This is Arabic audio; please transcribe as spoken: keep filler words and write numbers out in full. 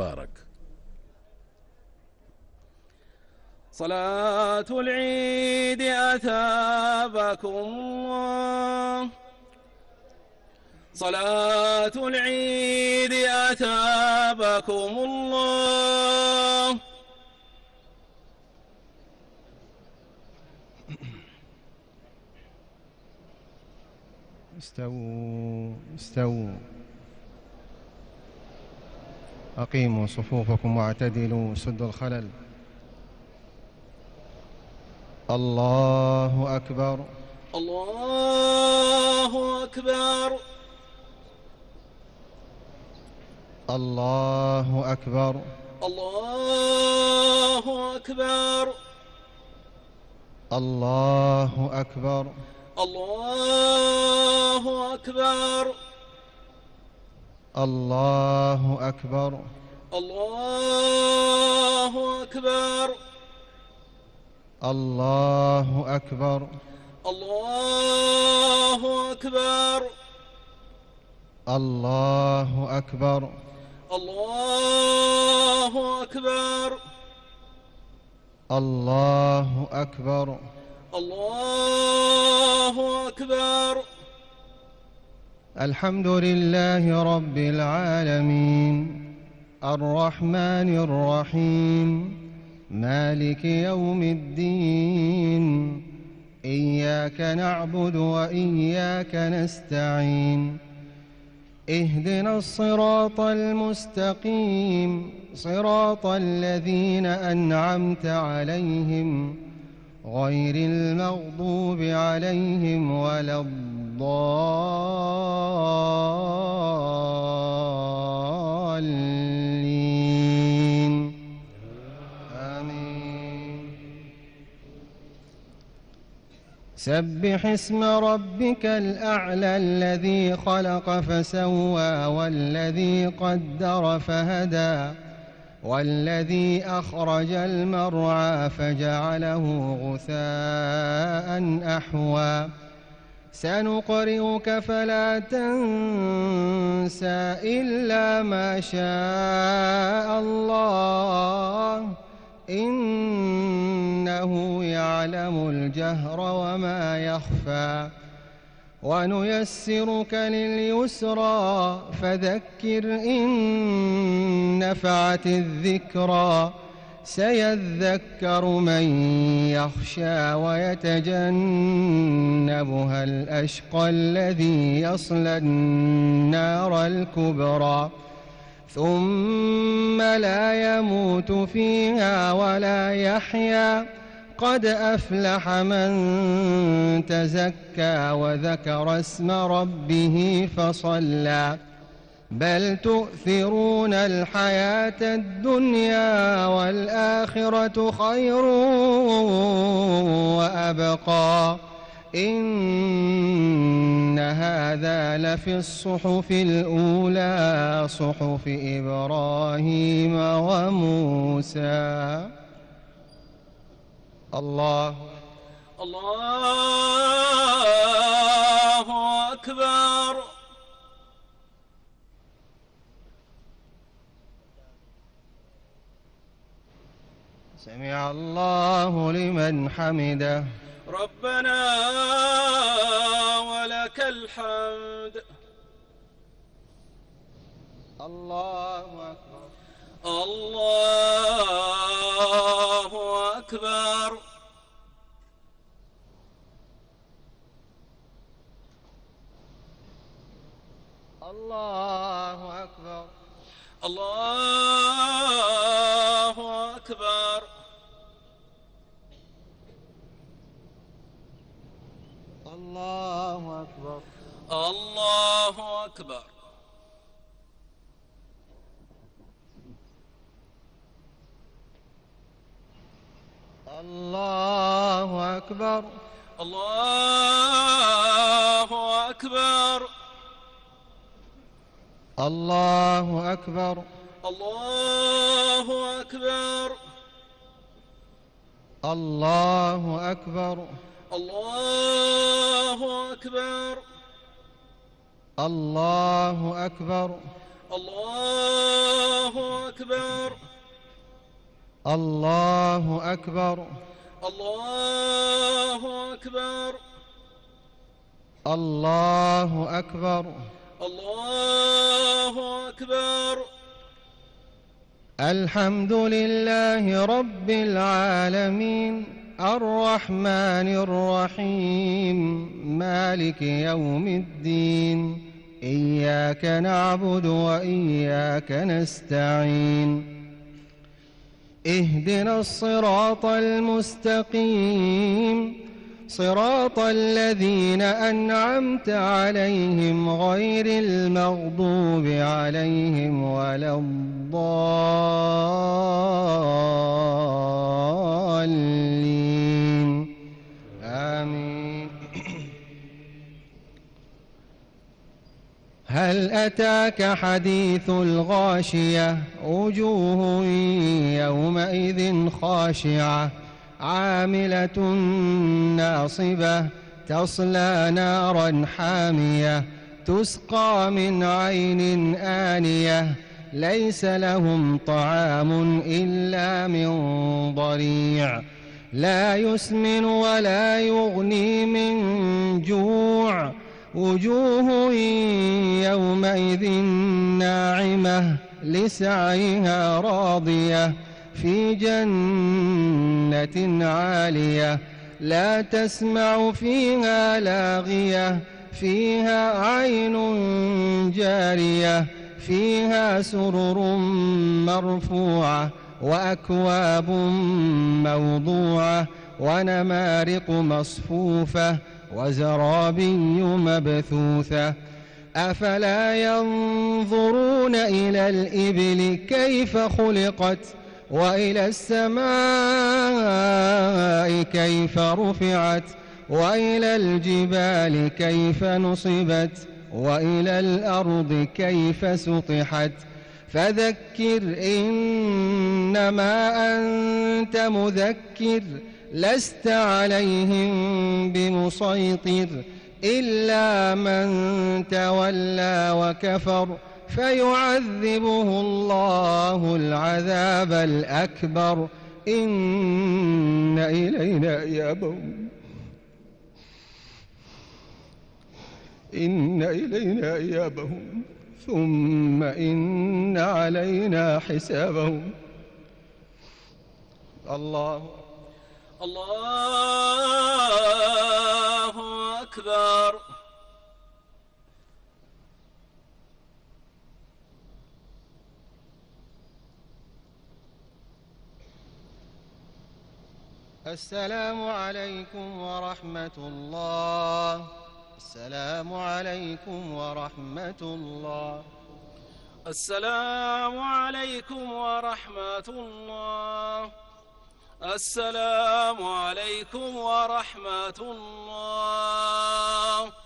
المبارك. صلاة العيد أثابكم الله، صلاة العيد أثابكم الله. استووا استووا، أقيموا صفوفكم واعتدلوا، سدوا الخلل. الله أكبر، الله أكبر، الله أكبر، الله أكبر، الله أكبر، الله أكبر، الله أكبر، الله أكبر، الله أكبر، الله أكبر، الله أكبر، الله أكبر، الله أكبر، الله أكبر. الحمد لله رب العالمين، الرحمن الرحيم، مالك يوم الدين، إياك نعبد وإياك نستعين، اهدنا الصراط المستقيم، صراط الذين أنعمت عليهم غير المغضوب عليهم ولا الضالين، آمين. سبح اسم ربك الأعلى الذي خلق فسوى والذي قدر فهدى والذي أخرج المرعى فجعله غثاء أحوى سنقرئك فلا تنسى إلا ما شاء الله إنه يعلم الجهر وما يخفى ونيسرك لليسرى فذكر إن نفعت الذكرى سيذكر من يخشى ويتجنبها الأشقى الذي يصلى النار الكبرى ثم لا يموت فيها ولا يحيا قد أفلح من تزكى وذكر اسم ربه فصلى بل تؤثرون الحياة الدنيا والآخرة خير وأبقى إن هذا لفي الصحف الأولى صحف إبراهيم وموسى. الله الله أكبر. سمع الله لمن حمده. ربنا ولك الحمد. الله أكبر. الله أكبر. الله أكبر. الله أكبر. الله أكبر. الله أكبر. الله أكبر. الله أكبر. الله أكبر. الله أكبر. الله أكبر. الله أكبر. الله أكبر. الله أكبر. الله أكبر. الله أكبر. الله أكبر. الله أكبر. الحمد لله رب العالمين الرحمن الرحيم مالك يوم الدين إياك نعبد وإياك نستعين اهدنا الصراط المستقيم صراط الذين أنعمت عليهم غير المغضوب عليهم ولا الضالين آمين. هل أتاك حديث الغاشية وجوه يومئذ خاشعة عاملة ناصبة تصلى نارا حامية تسقى من عين آنية ليس لهم طعام إلا من ضريع لا يسمن ولا يغني من جوع وجوه يومئذ ناعمة لسعيها راضية في جنة عالية لا تسمع فيها لاغية فيها عين جارية فيها سرر مرفوعة وأكواب موضوعة ونمارق مصفوفة وزرابي مبثوثة أفلا ينظرون إلى الإبل كيف خلقت وإلى السماء كيف رفعت وإلى الجبال كيف نصبت وإلى الأرض كيف سطحت فذكر إنما أنت مذكر لست عليهم بمسيطر إلا من تولى وكفر فيعذبه الله العذاب الأكبر إن إلينا إيابهم إن إلينا إيابهم ثم إن علينا حسابهم. الله الله أكبر. السلام عليكم ورحمة الله. السلام عليكم ورحمة الله. السلام عليكم ورحمة الله. السلام عليكم ورحمة الله.